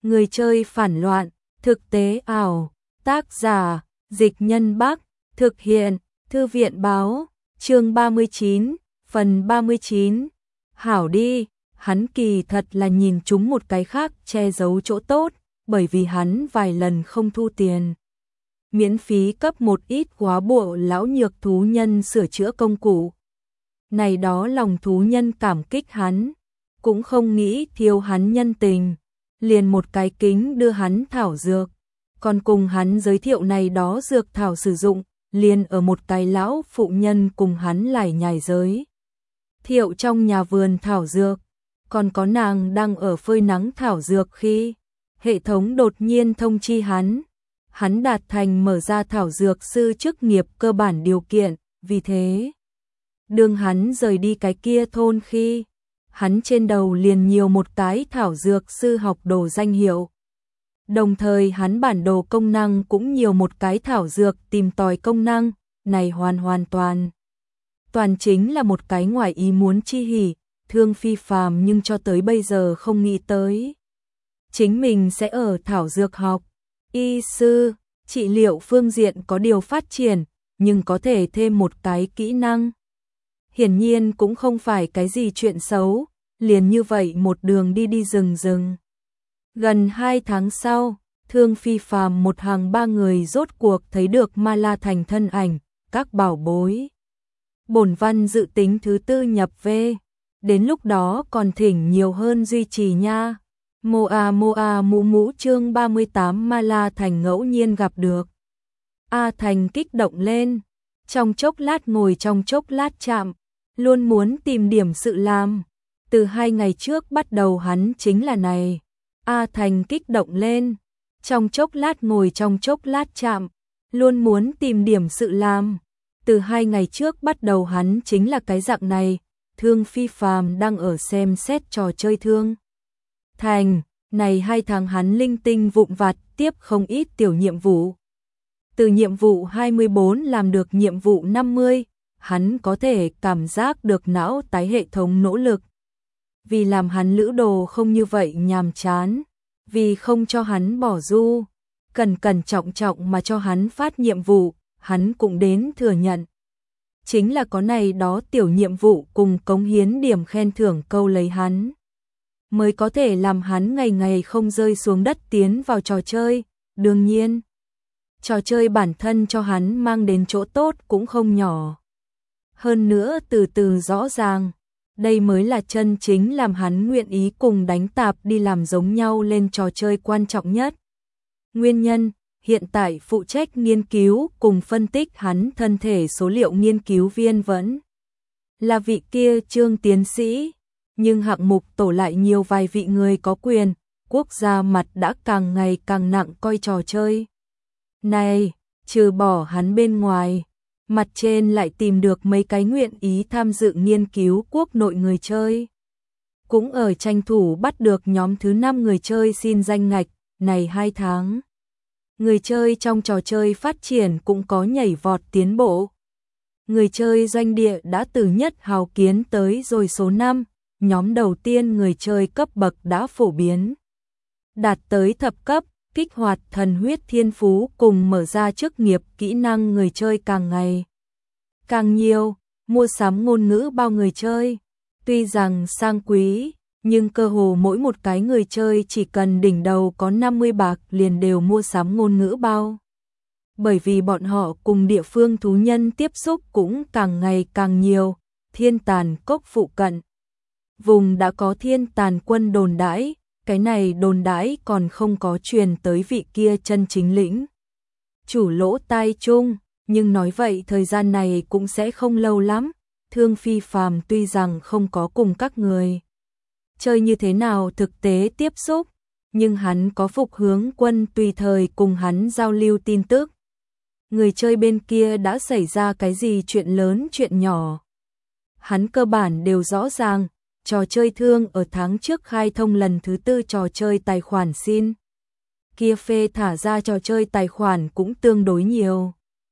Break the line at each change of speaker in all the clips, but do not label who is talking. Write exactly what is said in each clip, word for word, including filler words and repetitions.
Người chơi phản loạn, thực tế ảo, tác giả, Dịch Nhân Bắc, thực hiện, Thư viện báo, chương ba mươi chín, phần ba mươi chín. Hảo đi, hắn kỳ thật là nhìn chúng một cái khác che giấu chỗ tốt, bởi vì hắn vài lần không thu tiền. Miễn phí cấp một ít quá bộ lão nhược thú nhân sửa chữa công cụ. Này đó lòng thú nhân cảm kích hắn, cũng không nghĩ thiếu hắn nhân tình, liền một cái kính đưa hắn thảo dược, còn cùng hắn giới thiệu này đó dược thảo sử dụng, liền ở một cái lão phụ nhân cùng hắn lải nhải giới thiệu trong nhà vườn thảo dược, còn có nàng đang ở phơi nắng thảo dược khi hệ thống đột nhiên thông chi hắn, hắn đạt thành mở ra thảo dược sư chức nghiệp cơ bản điều kiện, vì thế đương hắn rời đi cái kia thôn khi hắn trên đầu liền nhiều một cái thảo dược sư học đồ danh hiệu. Đồng thời hắn bản đồ công năng cũng nhiều một cái thảo dược tìm tòi công năng, này hoàn hoàn toàn. Toàn chính là một cái ngoài ý muốn chi hỉ, Thương Phi Phàm nhưng cho tới bây giờ không nghĩ tới. Chính mình sẽ ở thảo dược học, y sư, trị liệu phương diện có điều phát triển, nhưng có thể thêm một cái kỹ năng. Hiển nhiên cũng không phải cái gì chuyện xấu, liền như vậy một đường đi đi rừng rừng. Gần hai tháng sau, Thương Phi Phàm một hàng ba người rốt cuộc thấy được Ma La Thành thân ảnh, các bảo bối. Bổn văn dự tính thứ tư nhập về, đến lúc đó còn thỉnh nhiều hơn duy trì nha. Moa Moa Mũ Mũ chương ba mươi tám Ma La Thành ngẫu nhiên gặp được. A Thành kích động lên, trong chốc lát ngồi trong chốc lát chạm, luôn muốn tìm điểm sự làm. Từ hai ngày trước bắt đầu hắn chính là này. A Thành kích động lên, trong chốc lát ngồi trong chốc lát chạm, luôn muốn tìm điểm sự làm. Từ hai ngày trước bắt đầu hắn chính là cái dạng này. Thương Phi Phàm đang ở xem xét trò chơi Thương Thành, này hai tháng hắn linh tinh vụn vặt tiếp không ít tiểu nhiệm vụ. Từ nhiệm vụ hai mươi bốn làm được nhiệm vụ năm mươi, hắn có thể cảm giác được não tái hệ thống nỗ lực. Vì làm hắn lữ đồ không như vậy nhàm chán, vì không cho hắn bỏ du, cẩn cẩn trọng trọng mà cho hắn phát nhiệm vụ, hắn cũng đến thừa nhận. Chính là có này đó tiểu nhiệm vụ cùng cống hiến điểm khen thưởng câu lấy hắn, mới có thể làm hắn ngày ngày không rơi xuống đất tiến vào trò chơi. Đương nhiên, trò chơi bản thân cho hắn mang đến chỗ tốt cũng không nhỏ. Hơn nữa từ từ rõ ràng, đây mới là chân chính làm hắn nguyện ý cùng đánh tạp đi làm giống nhau lên trò chơi quan trọng nhất. Nguyên nhân, hiện tại phụ trách nghiên cứu cùng phân tích hắn thân thể số liệu nghiên cứu viên vẫn là vị kia Trương tiến sĩ, nhưng hạng mục tổ lại nhiều vài vị người có quyền, quốc gia mặt đã càng ngày càng nặng coi trò chơi. Này, trừ bỏ hắn bên ngoài, mặt trên lại tìm được mấy cái nguyện ý tham dự nghiên cứu quốc nội người chơi. Cũng ở tranh thủ bắt được nhóm thứ năm người chơi xin danh ngạch, này hai tháng. Người chơi trong trò chơi phát triển cũng có nhảy vọt tiến bộ. Người chơi doanh địa đã từ nhất hào kiến tới rồi số năm, nhóm đầu tiên người chơi cấp bậc đã phổ biến. Đạt tới thập cấp, kích hoạt thần huyết thiên phú cùng mở ra chức nghiệp kỹ năng người chơi càng ngày càng nhiều, mua sắm ngôn ngữ bao người chơi. Tuy rằng sang quý, nhưng cơ hồ mỗi một cái người chơi chỉ cần đỉnh đầu có năm mươi bạc liền đều mua sắm ngôn ngữ bao. Bởi vì bọn họ cùng địa phương thú nhân tiếp xúc cũng càng ngày càng nhiều, Thiên Tàn Cốc phụ cận. Vùng đã có Thiên Tàn quân đồn đãi, cái này đồn đãi còn không có truyền tới vị kia chân chính lĩnh chủ lỗ tai chung, nhưng nói vậy thời gian này cũng sẽ không lâu lắm. Thương Phi Phàm tuy rằng không có cùng các người chơi như thế nào thực tế tiếp xúc, nhưng hắn có phục hướng quân tùy thời cùng hắn giao lưu tin tức. Người chơi bên kia đã xảy ra cái gì chuyện lớn chuyện nhỏ, hắn cơ bản đều rõ ràng. Trò chơi Thương ở tháng trước khai thông lần thứ tư trò chơi tài khoản xin. Kia phê thả ra trò chơi tài khoản cũng tương đối nhiều.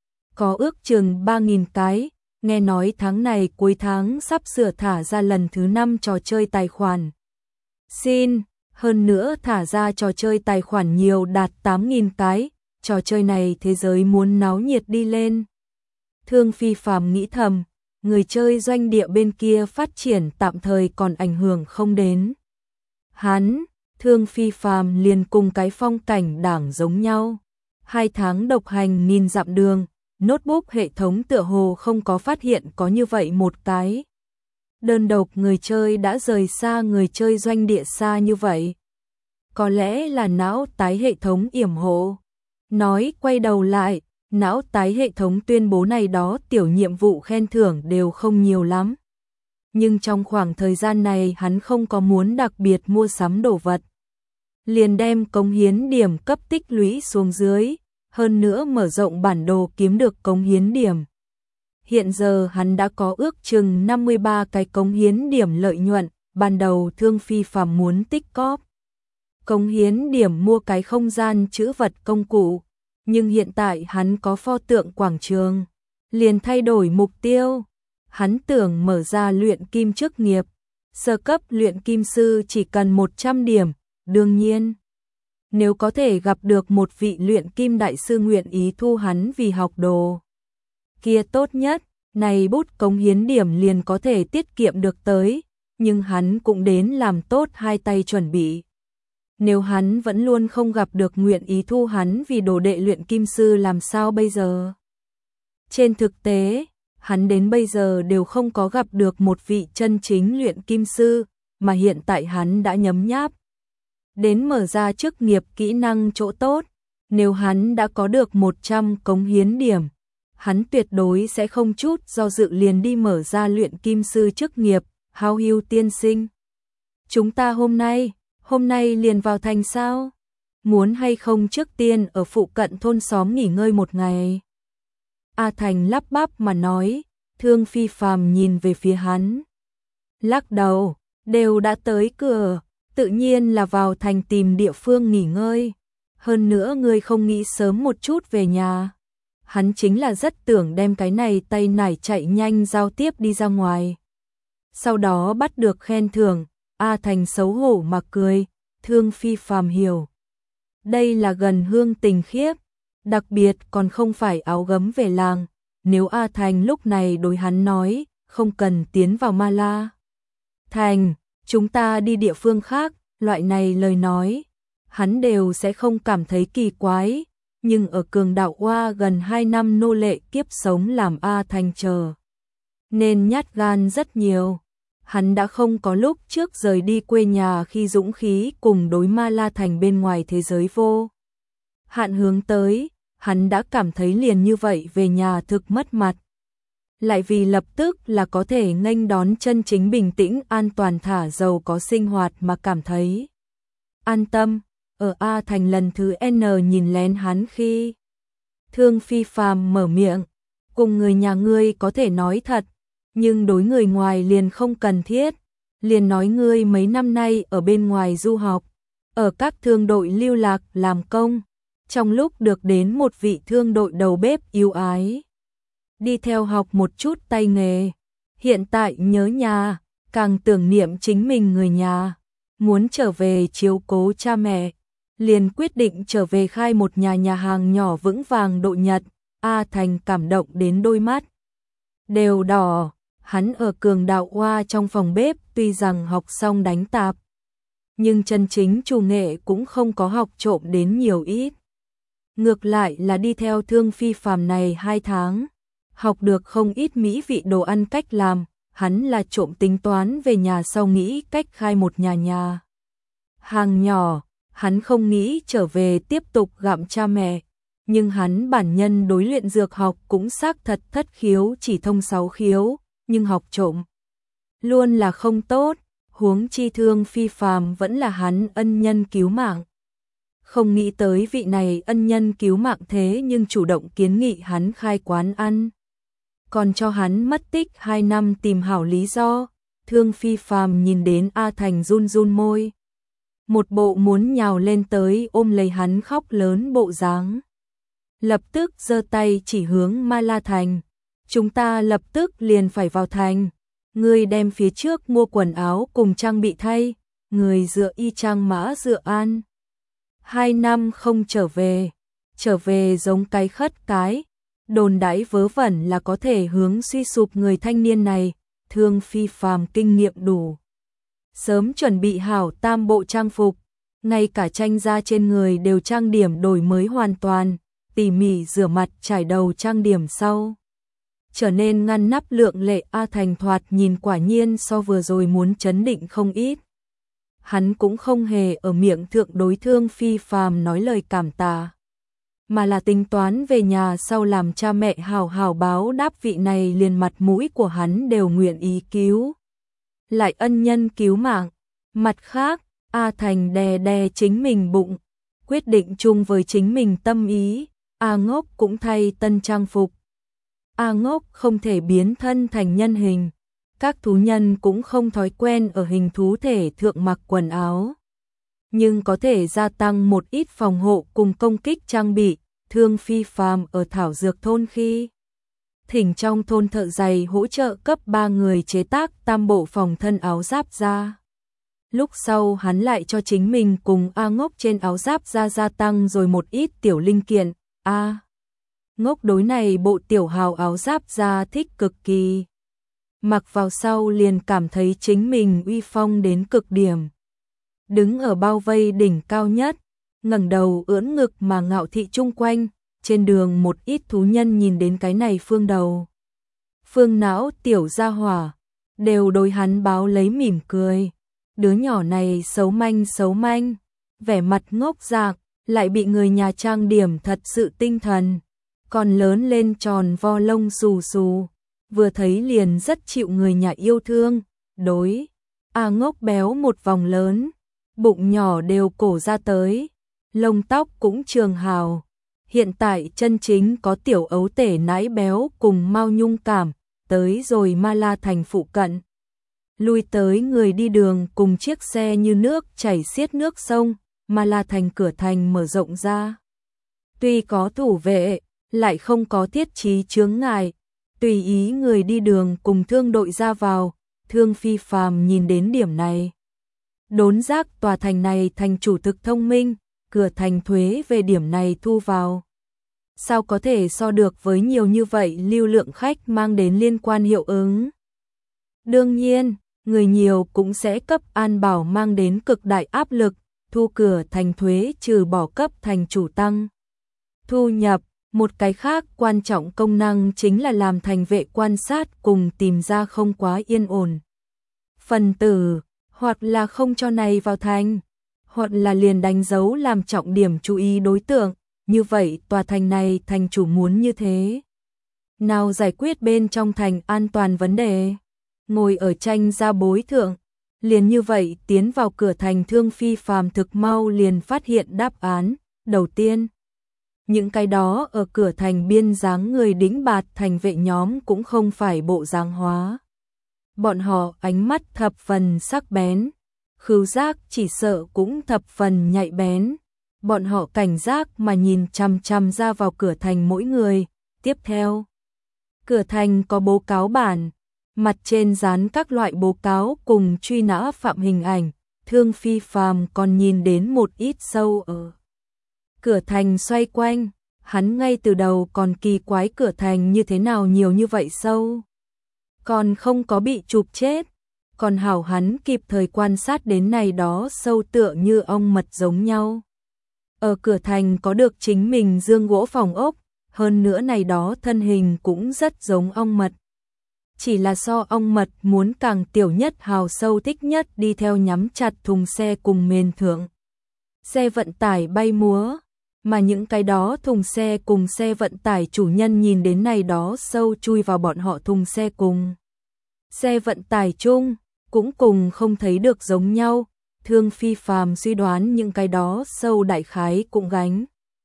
Có ước chừng ba nghìn cái, nghe nói tháng này cuối tháng sắp sửa thả ra lần thứ năm trò chơi tài khoản. Xin, Hơn nữa thả ra trò chơi tài khoản nhiều đạt tám nghìn cái, trò chơi này thế giới muốn náo nhiệt đi lên. Thương Phi Phàm nghĩ thầm, người chơi doanh địa bên kia phát triển tạm thời còn ảnh hưởng không đến. Hắn, Thương Phi Phàm liền cùng cái phong cảnh đảng giống nhau. Hai tháng độc hành nghìn dặm đường, notebook hệ thống tựa hồ không có phát hiện có như vậy một cái. Đơn độc người chơi đã rời xa người chơi doanh địa xa như vậy. Có lẽ là não tái hệ thống yểm hộ. Nói quay đầu lại, não tái hệ thống tuyên bố này đó tiểu nhiệm vụ khen thưởng đều không nhiều lắm. Nhưng trong khoảng thời gian này hắn không có muốn đặc biệt mua sắm đồ vật. Liền đem cống hiến điểm cấp tích lũy xuống dưới, hơn nữa mở rộng bản đồ kiếm được cống hiến điểm. Hiện giờ hắn đã có ước chừng năm mươi ba cái cống hiến điểm lợi nhuận, ban đầu Thương Phi Phàm muốn tích cóp cống hiến điểm mua cái không gian trữ vật công cụ, nhưng hiện tại hắn có pho tượng quảng trường, liền thay đổi mục tiêu. Hắn tưởng mở ra luyện kim chức nghiệp, sơ cấp luyện kim sư chỉ cần một trăm điểm, đương nhiên. Nếu có thể gặp được một vị luyện kim đại sư nguyện ý thu hắn vì học đồ, kia tốt nhất, này bút cống hiến điểm liền có thể tiết kiệm được tới, nhưng hắn cũng đến làm tốt hai tay chuẩn bị. Nếu hắn vẫn luôn không gặp được nguyện ý thu hắn vì đồ đệ luyện kim sư làm sao bây giờ? Trên thực tế, hắn đến bây giờ đều không có gặp được một vị chân chính luyện kim sư, mà hiện tại hắn đã nhấm nháp đến mở ra chức nghiệp kỹ năng chỗ tốt. Nếu hắn đã có được một trăm cống hiến điểm, hắn tuyệt đối sẽ không chút do dự liền đi mở ra luyện kim sư chức nghiệp. Hao Hưu tiên sinh, chúng ta hôm nay, hôm nay liền vào thành sao? Muốn hay không trước tiên ở phụ cận thôn xóm nghỉ ngơi một ngày? A Thành lắp bắp mà nói. Thương Phi Phàm nhìn về phía hắn, lắc đầu, đều đã tới cửa, tự nhiên là vào thành tìm địa phương nghỉ ngơi. Hơn nữa ngươi không nghĩ sớm một chút về nhà. Hắn chính là rất tưởng đem cái này tay nải chạy nhanh giao tiếp đi ra ngoài. Sau đó bắt được khen thưởng, A Thành xấu hổ mà cười. Thương Phi Phàm hiểu, đây là gần hương tình khiếp, đặc biệt còn không phải áo gấm về làng. Nếu A Thành lúc này đối hắn nói, không cần tiến vào Ma La Thành, chúng ta đi địa phương khác, loại này lời nói, hắn đều sẽ không cảm thấy kỳ quái. Nhưng ở Cường Đạo Oa gần hai năm nô lệ kiếp sống làm A Thành chờ, nên nhát gan rất nhiều. Hắn đã không có lúc trước rời đi quê nhà khi dũng khí cùng đối Ma La Thành bên ngoài thế giới vô hạn hướng tới. Hắn đã cảm thấy liền như vậy về nhà thực mất mặt. Lại vì lập tức là có thể nghênh đón chân chính bình tĩnh an toàn thả giàu có sinh hoạt mà cảm thấy an tâm. Ở A Thành lần thứ N nhìn lén hắn khi Thương Phi Phàm mở miệng, cùng người nhà ngươi có thể nói thật, nhưng đối người ngoài liền không cần thiết. Liền nói ngươi mấy năm nay ở bên ngoài du học, ở các thương đội lưu lạc làm công, trong lúc được đến một vị thương đội đầu bếp yêu ái, đi theo học một chút tay nghề, hiện tại nhớ nhà, càng tưởng niệm chính mình người nhà, muốn trở về chiếu cố cha mẹ, liền quyết định trở về khai một nhà nhà hàng nhỏ vững vàng độ Nhật. A Thành cảm động đến đôi mắt đều đỏ. Hắn ở Cường Đạo Oa trong phòng bếp tuy rằng học xong đánh tạp, nhưng chân chính chủ nghệ cũng không có học trộm đến nhiều ít. Ngược lại là đi theo Thương Phi Phàm này hai tháng, học được không ít mỹ vị đồ ăn cách làm. Hắn là trộm tính toán về nhà sau nghĩ cách khai một nhà nhà hàng nhỏ. Hắn không nghĩ trở về tiếp tục gặm cha mẹ, nhưng hắn bản nhân đối luyện dược học cũng xác thật thất khiếu chỉ thông sáu khiếu, nhưng học trộm luôn là không tốt, huống chi Thương Phi Phàm vẫn là hắn ân nhân cứu mạng. Không nghĩ tới vị này ân nhân cứu mạng thế nhưng chủ động kiến nghị hắn khai quán ăn, còn cho hắn mất tích hai năm tìm hảo lý do. Thương Phi Phàm nhìn đến A Thành run run môi, một bộ muốn nhào lên tới ôm lấy hắn khóc lớn bộ dáng. Lập tức giơ tay chỉ hướng Ma La Thành, chúng ta lập tức liền phải vào thành, ngươi đem phía trước mua quần áo cùng trang bị thay, người dựa y chang mã dựa an. Hai năm không trở về, trở về giống cái khất cái, đồn đãi vớ vẩn là có thể hướng suy sụp người thanh niên này, Thương Phi Phàm kinh nghiệm đủ. Sớm chuẩn bị hảo tam bộ trang phục, ngay cả tranh da trên người đều trang điểm đổi mới hoàn toàn, tỉ mỉ rửa mặt trải đầu trang điểm sau. Trở nên ngăn nắp lượng lệ. A Thành thoạt nhìn quả nhiên so vừa rồi muốn chấn định không ít. Hắn cũng không hề ở miệng thượng đối Thương Phi Phàm nói lời cảm tạ, mà là tính toán về nhà sau làm cha mẹ hào hào báo đáp vị này liền mặt mũi của hắn đều nguyện ý cứu. Lại ân nhân cứu mạng. Mặt khác, A Thành đè đè chính mình bụng, quyết định chung với chính mình tâm ý, A Ngốc cũng thay tân trang phục. A Ngốc không thể biến thân thành nhân hình, các thú nhân cũng không thói quen ở hình thú thể thượng mặc quần áo, nhưng có thể gia tăng một ít phòng hộ cùng công kích trang bị. Thương Phi Phàm ở Thảo Dược thôn khi thỉnh trong thôn thợ giày hỗ trợ cấp ba người chế tác tam bộ phòng thân áo giáp da. Lúc sau hắn lại cho chính mình cùng A Ngốc trên áo giáp da gia tăng rồi một ít tiểu linh kiện. A Ngốc đối này bộ tiểu hào áo giáp da thích cực kỳ. Mặc vào sau liền cảm thấy chính mình uy phong đến cực điểm. Đứng ở bao vây đỉnh cao nhất, ngẩng đầu ưỡn ngực mà ngạo thị chung quanh, trên đường một ít thú nhân nhìn đến cái này phương đầu. Phương não tiểu gia hỏa, đều đối hắn báo lấy mỉm cười. Đứa nhỏ này xấu manh xấu manh, vẻ mặt ngốc dạng, lại bị người nhà trang điểm thật sự tinh thần, còn lớn lên tròn vo lông xù xù, vừa thấy liền rất chịu người nhà yêu thương. Đối A Ngốc béo một vòng lớn, bụng nhỏ đều cổ ra tới, lông tóc cũng trường hào. Hiện tại chân chính có tiểu ấu tể nãi béo cùng Mao Nhung cảm, tới rồi Ma La Thành phụ cận. Lui tới người đi đường cùng chiếc xe như nước chảy xiết nước sông, Ma La Thành cửa thành mở rộng ra. Tuy có thủ vệ, lại không có thiết trí chướng ngại, tùy ý người đi đường cùng thương đội ra vào. Thương Phi Phàm nhìn đến điểm này, đốn giác tòa thành này thành chủ thực thông minh, cửa thành thuế về điểm này thu vào. Sao có thể so được với nhiều như vậy lưu lượng khách mang đến liên quan hiệu ứng. Đương nhiên, người nhiều cũng sẽ cấp an bảo mang đến cực đại áp lực, thu cửa thành thuế trừ bỏ cấp thành chủ tăng thu nhập. Một cái khác quan trọng công năng chính là làm thành vệ quan sát cùng tìm ra không quá yên ổn phần tử, hoặc là không cho này vào thành, hoặc là liền đánh dấu làm trọng điểm chú ý đối tượng. Như vậy tòa thành này thành chủ muốn như thế nào giải quyết bên trong thành an toàn vấn đề, ngồi ở tranh ra bối thượng, liền như vậy tiến vào cửa thành. Thương Phi Phàm thực mau liền phát hiện đáp án. Đầu tiên, những cái đó ở cửa thành biên dáng người đĩnh bạt thành vệ nhóm cũng không phải bộ dáng hóa. Bọn họ ánh mắt thập phần sắc bén, khứu giác chỉ sợ cũng thập phần nhạy bén. Bọn họ cảnh giác mà nhìn chằm chằm ra vào cửa thành mỗi người. Tiếp theo, cửa thành có bố cáo bản, mặt trên dán các loại bố cáo cùng truy nã phạm hình ảnh. Thương Phi Phàm còn nhìn đến một ít sâu ở cửa thành xoay quanh, hắn ngay từ đầu còn kỳ quái cửa thành như thế nào nhiều như vậy sâu, còn không có bị chụp chết, còn hảo hắn kịp thời quan sát đến này đó sâu tựa như ong mật giống nhau. Ở cửa thành có được chính mình giường gỗ phòng ốc, hơn nữa này đó thân hình cũng rất giống ong mật. Chỉ là so ong mật muốn càng tiểu nhất hào sâu thích nhất đi theo nhắm chặt thùng xe cùng mền thượng. Xe vận tải bay múa, mà những cái đó thùng xe cùng xe vận tải chủ nhân nhìn đến này đó sâu chui vào bọn họ thùng xe cùng xe vận tải chung, cũng cùng không thấy được giống nhau. Thương Phi Phàm suy đoán những cái đó sâu đại khái cũng gánh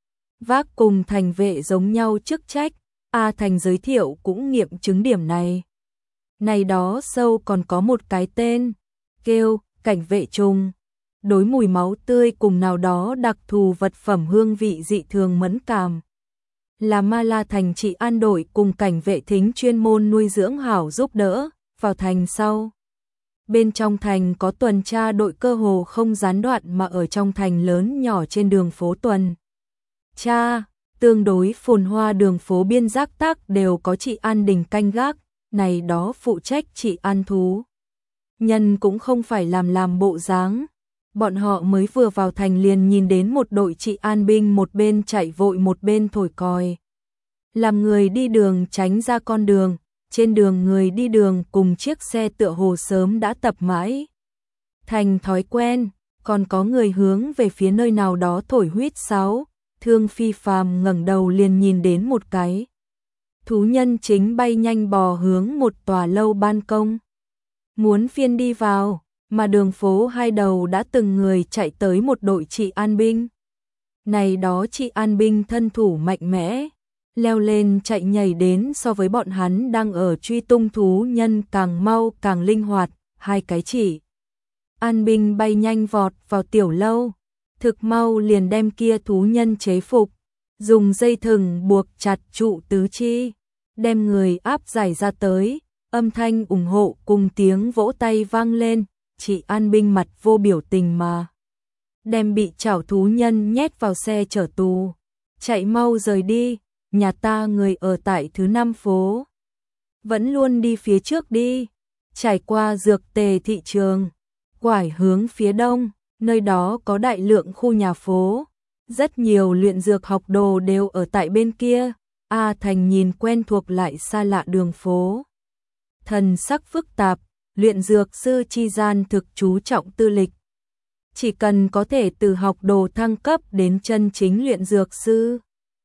vác cùng thành vệ giống nhau chức trách. A Thành giới thiệu cũng nghiệm chứng điểm này. Này đó sâu còn có một cái tên, kêu cảnh vệ trùng. Đối mùi máu tươi cùng nào đó đặc thù vật phẩm hương vị dị thường mẫn cảm. Là Ma La Thành trị an đội cùng cảnh vệ thính chuyên môn nuôi dưỡng hảo giúp đỡ. Vào thành sau, Bên trong thành có tuần tra đội cơ hồ không gián đoạn mà ở trong thành lớn nhỏ trên đường phố tuần tra, tương đối phồn hoa đường phố biên giác tác đều có trị an đình canh gác, này đó phụ trách trị an thú. Nhân cũng không phải làm làm bộ dáng. Bọn họ mới vừa vào thành liền nhìn đến một đội trị an binh một bên chạy vội một bên thổi còi. Làm người đi đường tránh ra con đường, trên đường người đi đường cùng chiếc xe tựa hồ sớm đã tập mãi. Thành thói quen, còn có người hướng về phía nơi nào đó thổi huýt sáo, Thương Phi Phàm ngẩng đầu liền nhìn đến một cái. Thú nhân chính bay nhanh bò hướng một tòa lâu ban công. Muốn phiên đi vào, mà đường phố hai đầu đã từng người chạy tới một đội trị an binh. Này đó trị an binh thân thủ mạnh mẽ, leo lên chạy nhảy đến so với bọn hắn đang ở truy tung thú nhân càng mau càng linh hoạt, hai cái chỉ. An binh bay nhanh vọt vào tiểu lâu, thực mau liền đem kia thú nhân chế phục, dùng dây thừng buộc chặt trụ tứ chi, đem người áp giải ra tới, âm thanh ủng hộ cùng tiếng vỗ tay vang lên, chị an binh mặt vô biểu tình mà. Đem bị chảo thú nhân nhét vào xe chở tù, chạy mau rời đi, nhà ta người ở tại thứ năm phố. Vẫn luôn đi phía trước đi, trải qua dược tề thị trường, quải hướng phía đông, nơi đó có đại lượng khu nhà phố, rất nhiều luyện dược học đồ đều ở tại bên kia. A Thành nhìn quen thuộc lại xa lạ đường phố. Thần sắc phức tạp, luyện dược sư chi gian thực chú trọng tư lịch. Chỉ cần có thể từ học đồ thăng cấp đến chân chính luyện dược sư,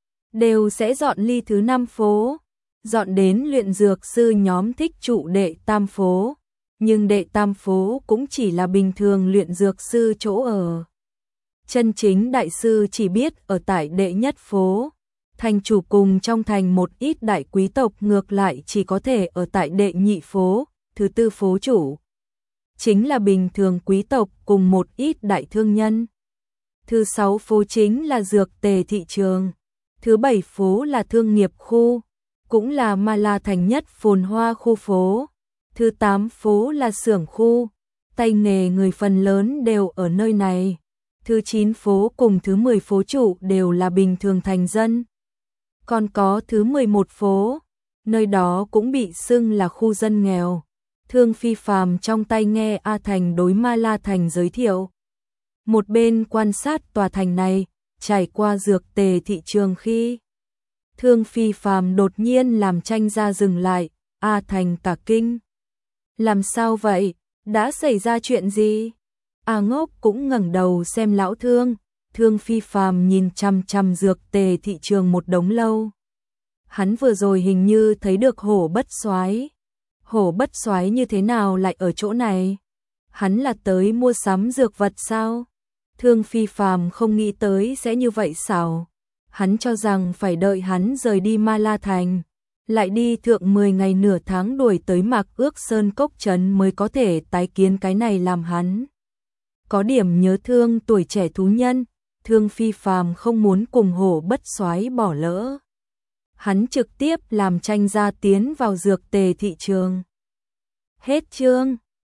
đều sẽ dọn ly thứ năm phố, dọn đến luyện dược sư nhóm thích trụ đệ tam phố. Nhưng đệ tam phố cũng chỉ là bình thường luyện dược sư chỗ ở. Chân chính đại sư chỉ biết ở tại đệ nhất phố. Thành chủ cùng trong thành một ít đại quý tộc ngược lại chỉ có thể ở tại đệ nhị phố, thứ tư phố chủ. Chính là bình thường quý tộc cùng một ít đại thương nhân. Thứ sáu phố chính là dược tề thị trường. Thứ bảy phố là thương nghiệp khu, cũng là Ma La thành nhất phồn hoa khu phố. Thứ tám phố là xưởng khu, tay nghề người phần lớn đều ở nơi này. Thứ chín phố cùng thứ mười phố chủ đều là bình thường thành dân. Còn có thứ mười một phố, nơi đó cũng bị xưng là khu dân nghèo. Thương Phi Phàm trong tay nghe A Thành đối Ma La thành giới thiệu. Một bên quan sát tòa thành này, trải qua dược tề thị trường khi. Thương Phi Phàm đột nhiên làm tranh ra dừng lại, A Thành cả kinh. Làm sao vậy? Đã xảy ra chuyện gì? A Ngốc cũng ngẩng đầu xem lão Thương. Thương Phi Phàm nhìn chằm chằm dược tề thị trường một đống lâu. Hắn vừa rồi hình như thấy được Hổ Bất Soái. Hổ Bất Soái như thế nào lại ở chỗ này? Hắn là tới mua sắm dược vật sao? Thương Phi Phàm không nghĩ tới sẽ như vậy sao? Hắn cho rằng phải đợi hắn rời đi Ma La thành, lại đi thượng mười ngày nửa tháng đuổi tới Mạc Ước Sơn Cốc trấn mới có thể tái kiến cái này làm hắn có điểm nhớ thương tuổi trẻ thú nhân. Thương Phi Phàm không muốn cùng Hổ Bất Soái bỏ lỡ. Hắn trực tiếp làm tranh ra tiến vào dược tề thị trường. Hết chương.